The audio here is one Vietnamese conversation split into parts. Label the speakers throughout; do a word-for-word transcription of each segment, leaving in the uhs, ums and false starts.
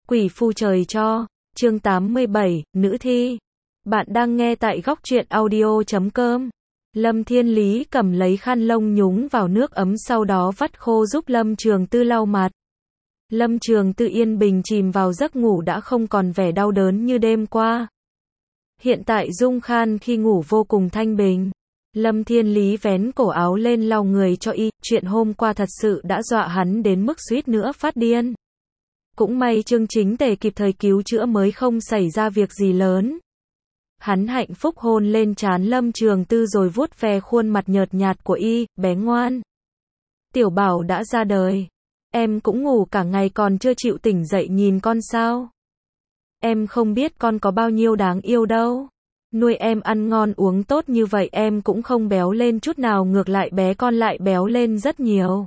Speaker 1: Quỷ phu trời cho, chương tám mươi bảy, nữ thi. Bạn đang nghe tại góc truyện audio chấm com. Lâm Thiên Lý cầm lấy khăn lông nhúng vào nước ấm sau đó vắt khô giúp Lâm Trường Tư lau mặt. Lâm Trường Tư yên bình chìm vào giấc ngủ đã không còn vẻ đau đớn như đêm qua. Hiện tại Dung Khan khi ngủ vô cùng thanh bình. Lâm Thiên Lý vén cổ áo lên lau người cho y, chuyện hôm qua thật sự đã dọa hắn đến mức suýt nữa phát điên. Cũng may Trương Chính Tề kịp thời cứu chữa mới không xảy ra việc gì lớn. Hắn hạnh phúc hôn lên trán Lâm Trường Tư rồi vuốt ve khuôn mặt nhợt nhạt của y, bé ngoan. Tiểu Bảo đã ra đời. Em cũng ngủ cả ngày còn chưa chịu tỉnh dậy nhìn con sao. Em không biết con có bao nhiêu đáng yêu đâu. Nuôi em ăn ngon uống tốt như vậy em cũng không béo lên chút nào, ngược lại bé con lại béo lên rất nhiều.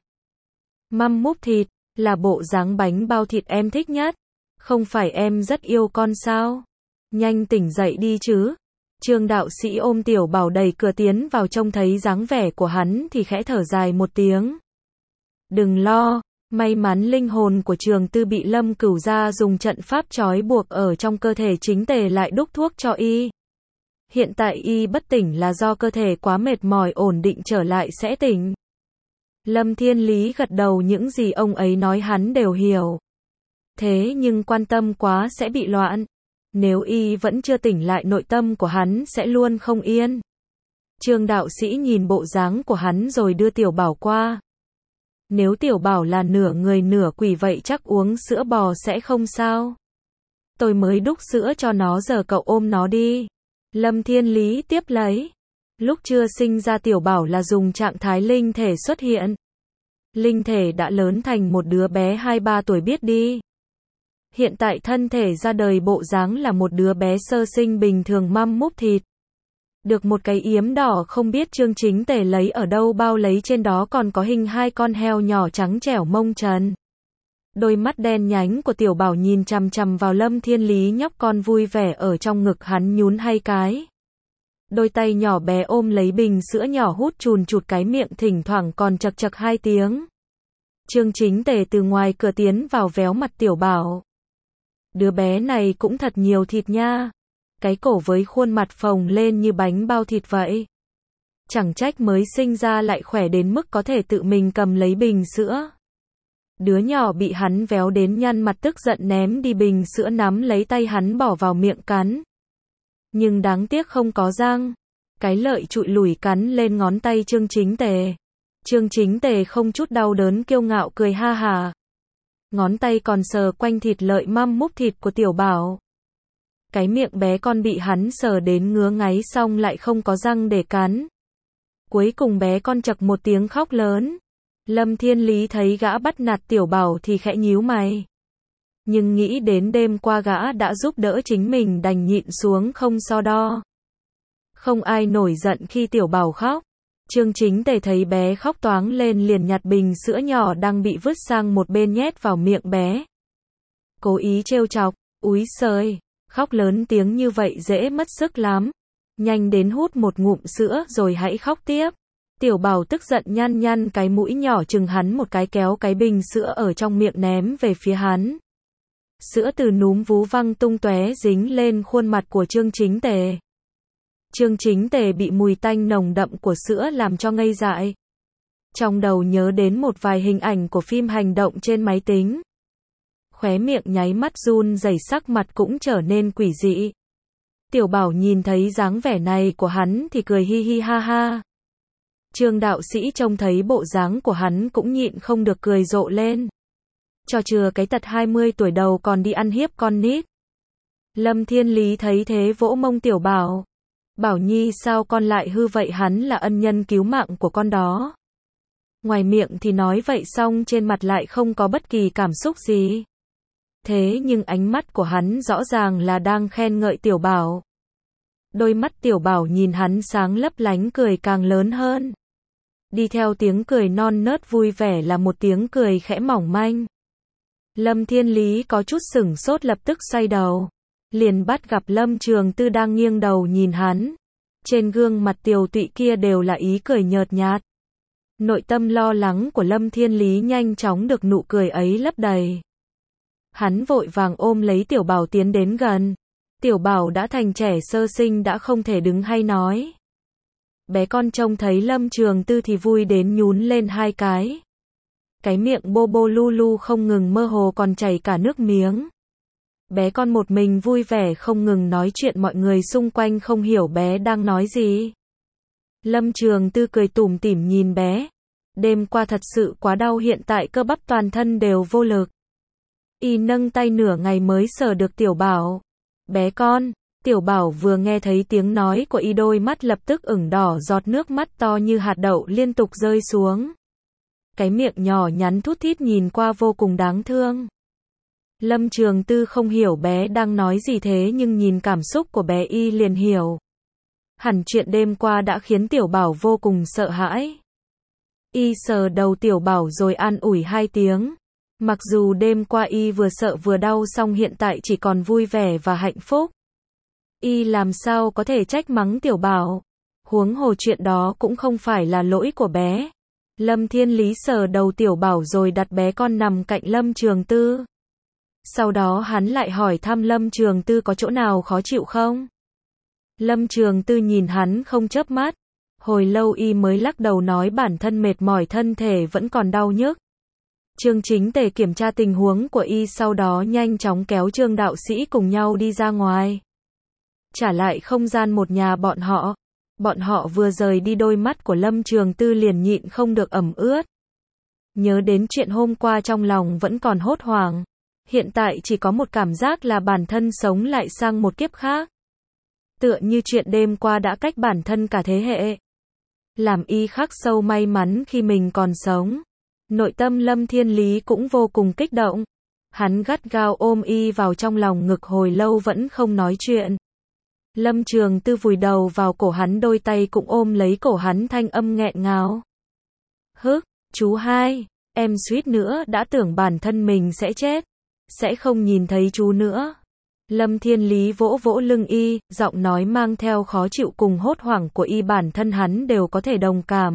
Speaker 1: Măm múp thịt, là bộ dáng bánh bao thịt em thích nhất. Không phải em rất yêu con sao? Nhanh tỉnh dậy đi chứ. Trương đạo sĩ ôm Tiểu Bảo đẩy cửa tiến vào, trông thấy dáng vẻ của hắn thì khẽ thở dài một tiếng. Đừng lo, may mắn linh hồn của Trường Tư bị Lâm Cửu gia dùng trận pháp trói buộc ở trong cơ thể, Chính Tề lại đúc thuốc cho y. Hiện tại y bất tỉnh là do cơ thể quá mệt mỏi, ổn định trở lại sẽ tỉnh. Lâm Thiên Lý gật đầu, những gì ông ấy nói hắn đều hiểu. Thế nhưng quan tâm quá sẽ bị loạn. Nếu y vẫn chưa tỉnh lại nội tâm của hắn sẽ luôn không yên. Trương đạo sĩ nhìn bộ dáng của hắn rồi đưa Tiểu Bảo qua. Nếu Tiểu Bảo là nửa người nửa quỷ vậy chắc uống sữa bò sẽ không sao. Tôi mới đúc sữa cho nó, giờ cậu ôm nó đi. Lâm Thiên Lý tiếp lấy. Lúc chưa sinh ra Tiểu Bảo là dùng trạng thái linh thể xuất hiện. Linh thể đã lớn thành một đứa bé hai ba tuổi biết đi. Hiện tại thân thể ra đời bộ dáng là một đứa bé sơ sinh bình thường măm múp thịt. Được một cái yếm đỏ không biết Trương Chính Tề lấy ở đâu bao lấy, trên đó còn có hình hai con heo nhỏ trắng trẻo mông trần. Đôi mắt đen nhánh của Tiểu Bảo nhìn chằm chằm vào Lâm Thiên Lý, nhóc con vui vẻ ở trong ngực hắn nhún hay cái. Đôi tay nhỏ bé ôm lấy bình sữa nhỏ hút chùn chụt, cái miệng thỉnh thoảng còn chật chật hai tiếng. Trương Chính Tề từ ngoài cửa tiến vào véo mặt Tiểu Bảo. Đứa bé này cũng thật nhiều thịt nha. Cái cổ với khuôn mặt phồng lên như bánh bao thịt vậy. Chẳng trách mới sinh ra lại khỏe đến mức có thể tự mình cầm lấy bình sữa. Đứa nhỏ bị hắn véo đến nhăn mặt tức giận ném đi bình sữa, nắm lấy tay hắn bỏ vào miệng cắn. Nhưng đáng tiếc không có răng. Cái lợi trụi lủi cắn lên ngón tay Trương Chính Tề. Trương Chính Tề không chút đau đớn kiêu ngạo cười ha hà. Ngón tay còn sờ quanh thịt lợi măm múp thịt của Tiểu Bảo. Cái miệng bé con bị hắn sờ đến ngứa ngáy xong lại không có răng để cắn. Cuối cùng bé con chậc một tiếng khóc lớn. Lâm Thiên Lý thấy gã bắt nạt Tiểu Bảo thì khẽ nhíu mày. Nhưng nghĩ đến đêm qua gã đã giúp đỡ chính mình đành nhịn xuống không so đo. Không ai nổi giận khi Tiểu Bảo khóc. Trương Chính Tề thấy bé khóc toáng lên liền nhặt bình sữa nhỏ đang bị vứt sang một bên nhét vào miệng bé. Cố ý trêu chọc, úi xời, khóc lớn tiếng như vậy dễ mất sức lắm. Nhanh đến hút một ngụm sữa rồi hãy khóc tiếp. Tiểu Bảo tức giận nhăn nhăn cái mũi nhỏ chừng hắn một cái, kéo cái bình sữa ở trong miệng ném về phía hắn. Sữa từ núm vú văng tung tóe dính lên khuôn mặt của Trương Chính Tề. Trương Chính Tề bị mùi tanh nồng đậm của sữa làm cho ngây dại. Trong đầu nhớ đến một vài hình ảnh của phim hành động trên máy tính. Khóe miệng nháy mắt run rẩy, sắc mặt cũng trở nên quỷ dị. Tiểu Bảo nhìn thấy dáng vẻ này của hắn thì cười hi hi ha ha. Trương đạo sĩ trông thấy bộ dáng của hắn cũng nhịn không được cười rộ lên. Cho chừa cái tật hai mươi tuổi đầu còn đi ăn hiếp con nít. Lâm Thiên Lý thấy thế vỗ mông Tiểu Bảo. Bảo Nhi sao con lại hư vậy, hắn là ân nhân cứu mạng của con đó. Ngoài miệng thì nói vậy xong trên mặt lại không có bất kỳ cảm xúc gì. Thế nhưng ánh mắt của hắn rõ ràng là đang khen ngợi Tiểu Bảo. Đôi mắt Tiểu Bảo nhìn hắn sáng lấp lánh, cười càng lớn hơn. Đi theo tiếng cười non nớt vui vẻ là một tiếng cười khẽ mỏng manh. Lâm Thiên Lý có chút sửng sốt, lập tức xoay đầu. Liền bắt gặp Lâm Trường Tư đang nghiêng đầu nhìn hắn. Trên gương mặt tiều tụy kia đều là ý cười nhợt nhạt. Nội tâm lo lắng của Lâm Thiên Lý nhanh chóng được nụ cười ấy lấp đầy. Hắn vội vàng ôm lấy Tiểu Bảo tiến đến gần. Tiểu Bảo đã thành trẻ sơ sinh đã không thể đứng hay nói. Bé con trông thấy Lâm Trường Tư thì vui đến nhún lên hai cái. Cái miệng bô bô lu lu không ngừng mơ hồ còn chảy cả nước miếng. Bé con một mình vui vẻ không ngừng nói chuyện, mọi người xung quanh không hiểu bé đang nói gì. Lâm Trường Tư cười tủm tỉm nhìn bé. Đêm qua thật sự quá đau, hiện tại cơ bắp toàn thân đều vô lực. Y nâng tay nửa ngày mới sờ được Tiểu Bảo. Bé con, Tiểu Bảo vừa nghe thấy tiếng nói của Y đôi mắt lập tức ửng đỏ, giọt nước mắt to như hạt đậu liên tục rơi xuống. Cái miệng nhỏ nhắn thút thít nhìn qua vô cùng đáng thương. Lâm Trường Tư không hiểu bé đang nói gì thế nhưng nhìn cảm xúc của bé Y liền hiểu. Hẳn chuyện đêm qua đã khiến Tiểu Bảo vô cùng sợ hãi. Y sờ đầu Tiểu Bảo rồi an ủi hai tiếng. Mặc dù đêm qua Y vừa sợ vừa đau song hiện tại chỉ còn vui vẻ và hạnh phúc. Y làm sao có thể trách mắng Tiểu Bảo. Huống hồ chuyện đó cũng không phải là lỗi của bé. Lâm Thiên Lý sờ đầu Tiểu Bảo rồi đặt bé con nằm cạnh Lâm Trường Tư. Sau đó hắn lại hỏi thăm Lâm Trường Tư có chỗ nào khó chịu không. Lâm Trường Tư nhìn hắn không chớp mắt. Hồi lâu Y mới lắc đầu nói bản thân mệt mỏi, thân thể vẫn còn đau nhức. Trương Chính Tề kiểm tra tình huống của Y sau đó nhanh chóng kéo Trương đạo sĩ cùng nhau đi ra ngoài. Trả lại không gian một nhà bọn họ. Bọn họ vừa rời đi đôi mắt của Lâm Trường Tư liền nhịn không được ẩm ướt. Nhớ đến chuyện hôm qua trong lòng vẫn còn hốt hoảng. Hiện tại chỉ có một cảm giác là bản thân sống lại sang một kiếp khác. Tựa như chuyện đêm qua đã cách bản thân cả thế hệ. Làm Y khắc sâu may mắn khi mình còn sống. Nội tâm Lâm Thiên Lý cũng vô cùng kích động. Hắn gắt gao ôm Y vào trong lòng ngực hồi lâu vẫn không nói chuyện. Lâm Trường Tư vùi đầu vào cổ hắn, đôi tay cũng ôm lấy cổ hắn, thanh âm nghẹn ngào. Hức, chú hai, em suýt nữa đã tưởng bản thân mình sẽ chết. Sẽ không nhìn thấy chú nữa. Lâm Thiên Lý vỗ vỗ lưng Y, giọng nói mang theo khó chịu cùng hốt hoảng của Y bản thân hắn đều có thể đồng cảm.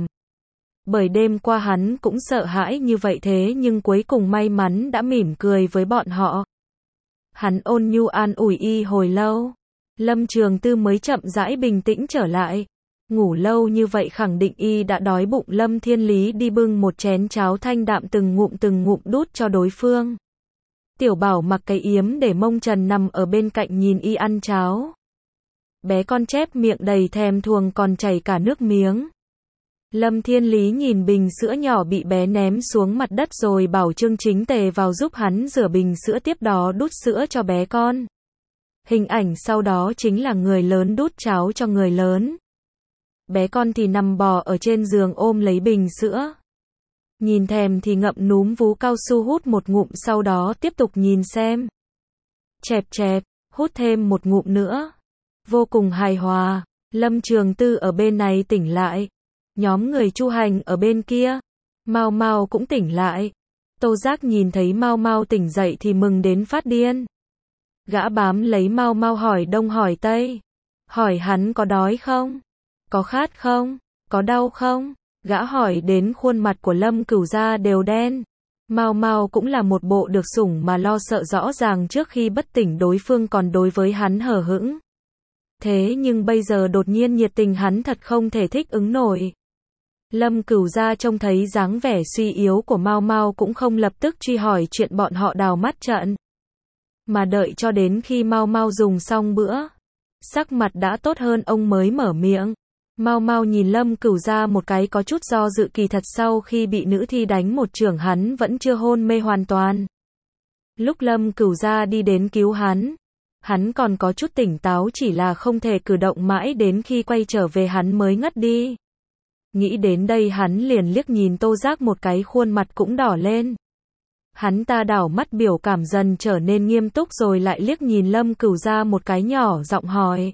Speaker 1: Bởi đêm qua hắn cũng sợ hãi như vậy thế nhưng cuối cùng may mắn đã mỉm cười với bọn họ. Hắn ôn nhu an ủi Y hồi lâu. Lâm Trường Tư mới chậm rãi bình tĩnh trở lại. Ngủ lâu như vậy khẳng định Y đã đói bụng. Lâm Thiên Lý đi bưng một chén cháo thanh đạm từng ngụm từng ngụm đút cho đối phương. Tiểu Bảo mặc cái yếm để mông trần nằm ở bên cạnh nhìn Y ăn cháo. Bé con chép miệng đầy thèm thuồng còn chảy cả nước miếng. Lâm Thiên Lý nhìn bình sữa nhỏ bị bé ném xuống mặt đất rồi bảo Trương Chính Tề vào giúp hắn rửa bình sữa, tiếp đó đút sữa cho bé con. Hình ảnh sau đó chính là người lớn đút cháo cho người lớn. Bé con thì nằm bò ở trên giường ôm lấy bình sữa. Nhìn thèm thì ngậm núm vú cao su hút một ngụm, sau đó tiếp tục nhìn xem. Chẹp chẹp, hút thêm một ngụm nữa. Vô cùng hài hòa. Lâm Trường Tư ở bên này tỉnh lại. Nhóm người Chu Hành ở bên kia. Mao Mao cũng tỉnh lại. Tô Giác nhìn thấy Mao Mao tỉnh dậy thì mừng đến phát điên. Gã bám lấy Mao Mao hỏi đông hỏi tây. Hỏi hắn có đói không? Có khát không? Có đau không? Gã hỏi đến khuôn mặt của Lâm Cửu Gia đều đen. Mao Mao cũng là một bộ được sủng mà lo sợ, rõ ràng trước khi bất tỉnh đối phương còn đối với hắn hờ hững. Thế nhưng bây giờ đột nhiên nhiệt tình, hắn thật không thể thích ứng nổi. Lâm Cửu Gia trông thấy dáng vẻ suy yếu của Mao Mao cũng không lập tức truy hỏi chuyện bọn họ đào mắt trận. Mà đợi cho đến khi Mao Mao dùng xong bữa, sắc mặt đã tốt hơn ông mới mở miệng. Mao Mao nhìn Lâm Cửu Gia một cái có chút do dự, kỳ thật sau khi bị nữ thi đánh một chưởng hắn vẫn chưa hôn mê hoàn toàn. Lúc Lâm Cửu Gia đi đến cứu hắn, hắn còn có chút tỉnh táo, chỉ là không thể cử động, mãi đến khi quay trở về hắn mới ngất đi. Nghĩ đến đây hắn liền liếc nhìn Tô Giác một cái, khuôn mặt cũng đỏ lên. Hắn ta đảo mắt, biểu cảm dần trở nên nghiêm túc rồi lại liếc nhìn Lâm Cửu Gia một cái, nhỏ giọng hỏi.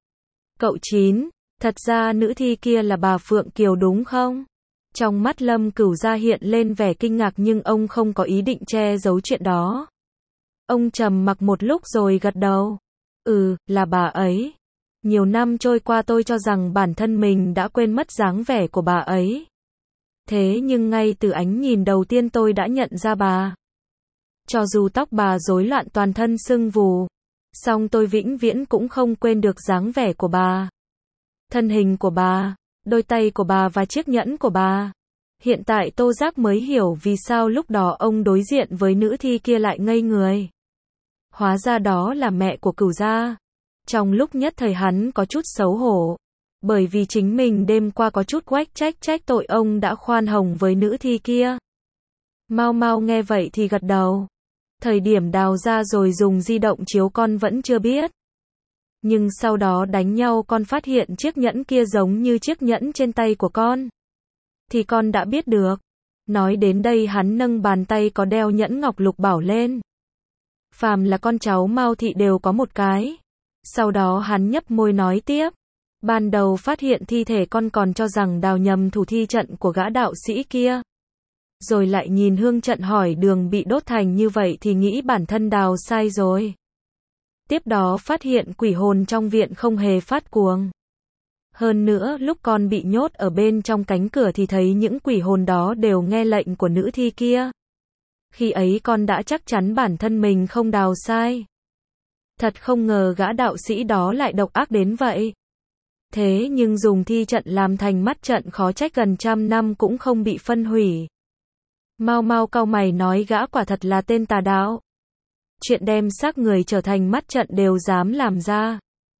Speaker 1: Cậu Chín, thật ra nữ thi kia là bà Phượng Kiều đúng không? Trong mắt Lâm Cửu Gia hiện lên vẻ kinh ngạc nhưng ông không có ý định che giấu chuyện đó. Ông trầm mặc một lúc rồi gật đầu. Ừ, là bà ấy. Nhiều năm trôi qua tôi cho rằng bản thân mình đã quên mất dáng vẻ của bà ấy. Thế nhưng ngay từ ánh nhìn đầu tiên tôi đã nhận ra bà. Cho dù tóc bà rối loạn toàn thân sưng vù, song tôi vĩnh viễn cũng không quên được dáng vẻ của bà. Thân hình của bà, đôi tay của bà và chiếc nhẫn của bà. Hiện tại Tô Giác mới hiểu vì sao lúc đó ông đối diện với nữ thi kia lại ngây người. Hóa ra đó là mẹ của Cửu gia. Trong lúc nhất thời hắn có chút xấu hổ, bởi vì chính mình đêm qua có chút quách trách trách tội ông đã khoan hồng với nữ thi kia. Mau Mau nghe vậy thì gật đầu. Thời điểm đào ra rồi dùng di động chiếu con vẫn chưa biết. Nhưng sau đó đánh nhau con phát hiện chiếc nhẫn kia giống như chiếc nhẫn trên tay của con. Thì con đã biết được. Nói đến đây hắn nâng bàn tay có đeo nhẫn ngọc lục bảo lên. Phàm là con cháu Mao thị đều có một cái. Sau đó hắn nhấp môi nói tiếp. Ban đầu phát hiện thi thể con còn cho rằng đào nhầm thủ thi trận của gã đạo sĩ kia. Rồi lại nhìn hương trận hỏi đường bị đốt thành như vậy thì nghĩ bản thân đào sai rồi. Tiếp đó phát hiện quỷ hồn trong viện không hề phát cuồng. Hơn nữa lúc con bị nhốt ở bên trong cánh cửa thì thấy những quỷ hồn đó đều nghe lệnh của nữ thi kia. Khi ấy con đã chắc chắn bản thân mình không đào sai. Thật không ngờ gã đạo sĩ đó lại độc ác đến vậy. Thế nhưng dùng thi trận làm thành mắt trận khó trách gần trăm năm cũng không bị phân hủy. Mau Mau cau mày nói gã quả thật là tên tà đạo. Chuyện đem xác người trở thành mắt trận đều dám làm ra.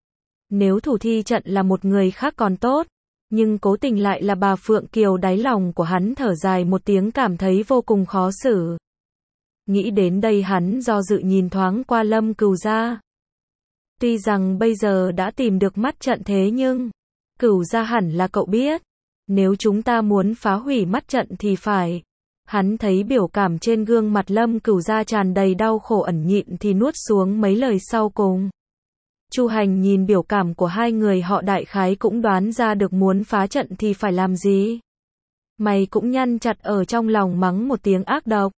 Speaker 1: Nếu thủ thi trận là một người khác còn tốt, nhưng cố tình lại là bà Phượng Kiều, đáy lòng của hắn thở dài một tiếng cảm thấy vô cùng khó xử. Nghĩ đến đây hắn do dự nhìn thoáng qua Lâm Cửu gia. Tuy rằng bây giờ đã tìm được mắt trận thế nhưng, Cửu gia hẳn là cậu biết, nếu chúng ta muốn phá hủy mắt trận thì phải. Hắn thấy biểu cảm trên gương mặt Lâm Cửu gia tràn đầy đau khổ ẩn nhịn thì nuốt xuống mấy lời sau cùng. Chu Hành nhìn biểu cảm của hai người họ đại khái cũng đoán ra được muốn phá trận thì phải làm gì. Mày cũng nhăn chặt ở trong lòng mắng một tiếng ác độc.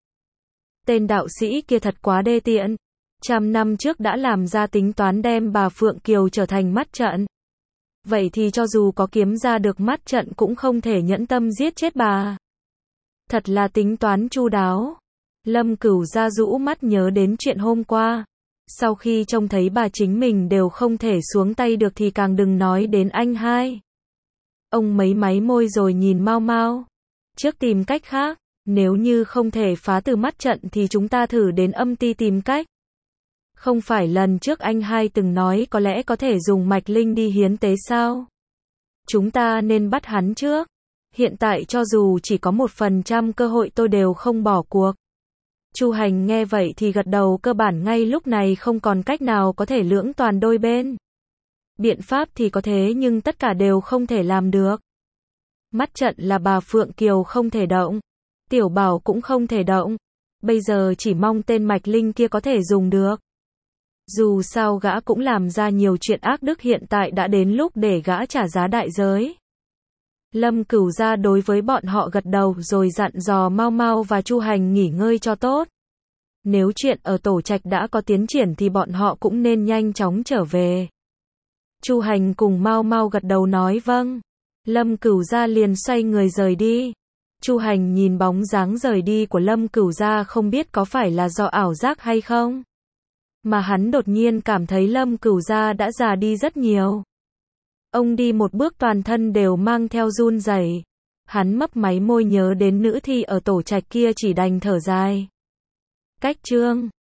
Speaker 1: Tên đạo sĩ kia thật quá đê tiện. Trăm năm trước đã làm ra tính toán đem bà Phượng Kiều trở thành mắt trận. Vậy thì cho dù có kiếm ra được mắt trận cũng không thể nhẫn tâm giết chết bà. Thật là tính toán chu đáo. Lâm Cửu gia rũ mắt nhớ đến chuyện hôm qua. Sau khi trông thấy bà chính mình đều không thể xuống tay được thì càng đừng nói đến anh hai. Ông mấy máy môi rồi nhìn Mau Mau. Trước tìm cách khác, nếu như không thể phá từ mắt trận thì chúng ta thử đến âm ti tìm cách. Không phải lần trước anh hai từng nói có lẽ có thể dùng mạch linh đi hiến tế sao? Chúng ta nên bắt hắn trước. Hiện tại cho dù chỉ có một phần trăm cơ hội tôi đều không bỏ cuộc. Chu Hành nghe vậy thì gật đầu, cơ bản ngay lúc này không còn cách nào có thể lưỡng toàn đôi bên. Biện pháp thì có thế nhưng tất cả đều không thể làm được. Mắt trận là bà Phượng Kiều không thể động. Tiểu Bảo cũng không thể động. Bây giờ chỉ mong tên mạch linh kia có thể dùng được. Dù sao gã cũng làm ra nhiều chuyện ác đức, hiện tại đã đến lúc để gã trả giá đại giới. Lâm Cửu gia đối với bọn họ gật đầu rồi dặn dò Mau Mau và Chu Hành nghỉ ngơi cho tốt. Nếu chuyện ở tổ trạch đã có tiến triển thì bọn họ cũng nên nhanh chóng trở về. Chu Hành cùng Mau Mau gật đầu nói vâng. Lâm Cửu gia liền xoay người rời đi. Chu Hành nhìn bóng dáng rời đi của Lâm Cửu gia không biết có phải là do ảo giác hay không. Mà hắn đột nhiên cảm thấy Lâm Cửu gia đã già đi rất nhiều. Ông đi một bước toàn thân đều mang theo run rẩy. Hắn mấp máy môi nhớ đến nữ thi ở tổ trạch kia chỉ đành thở dài. Cách chương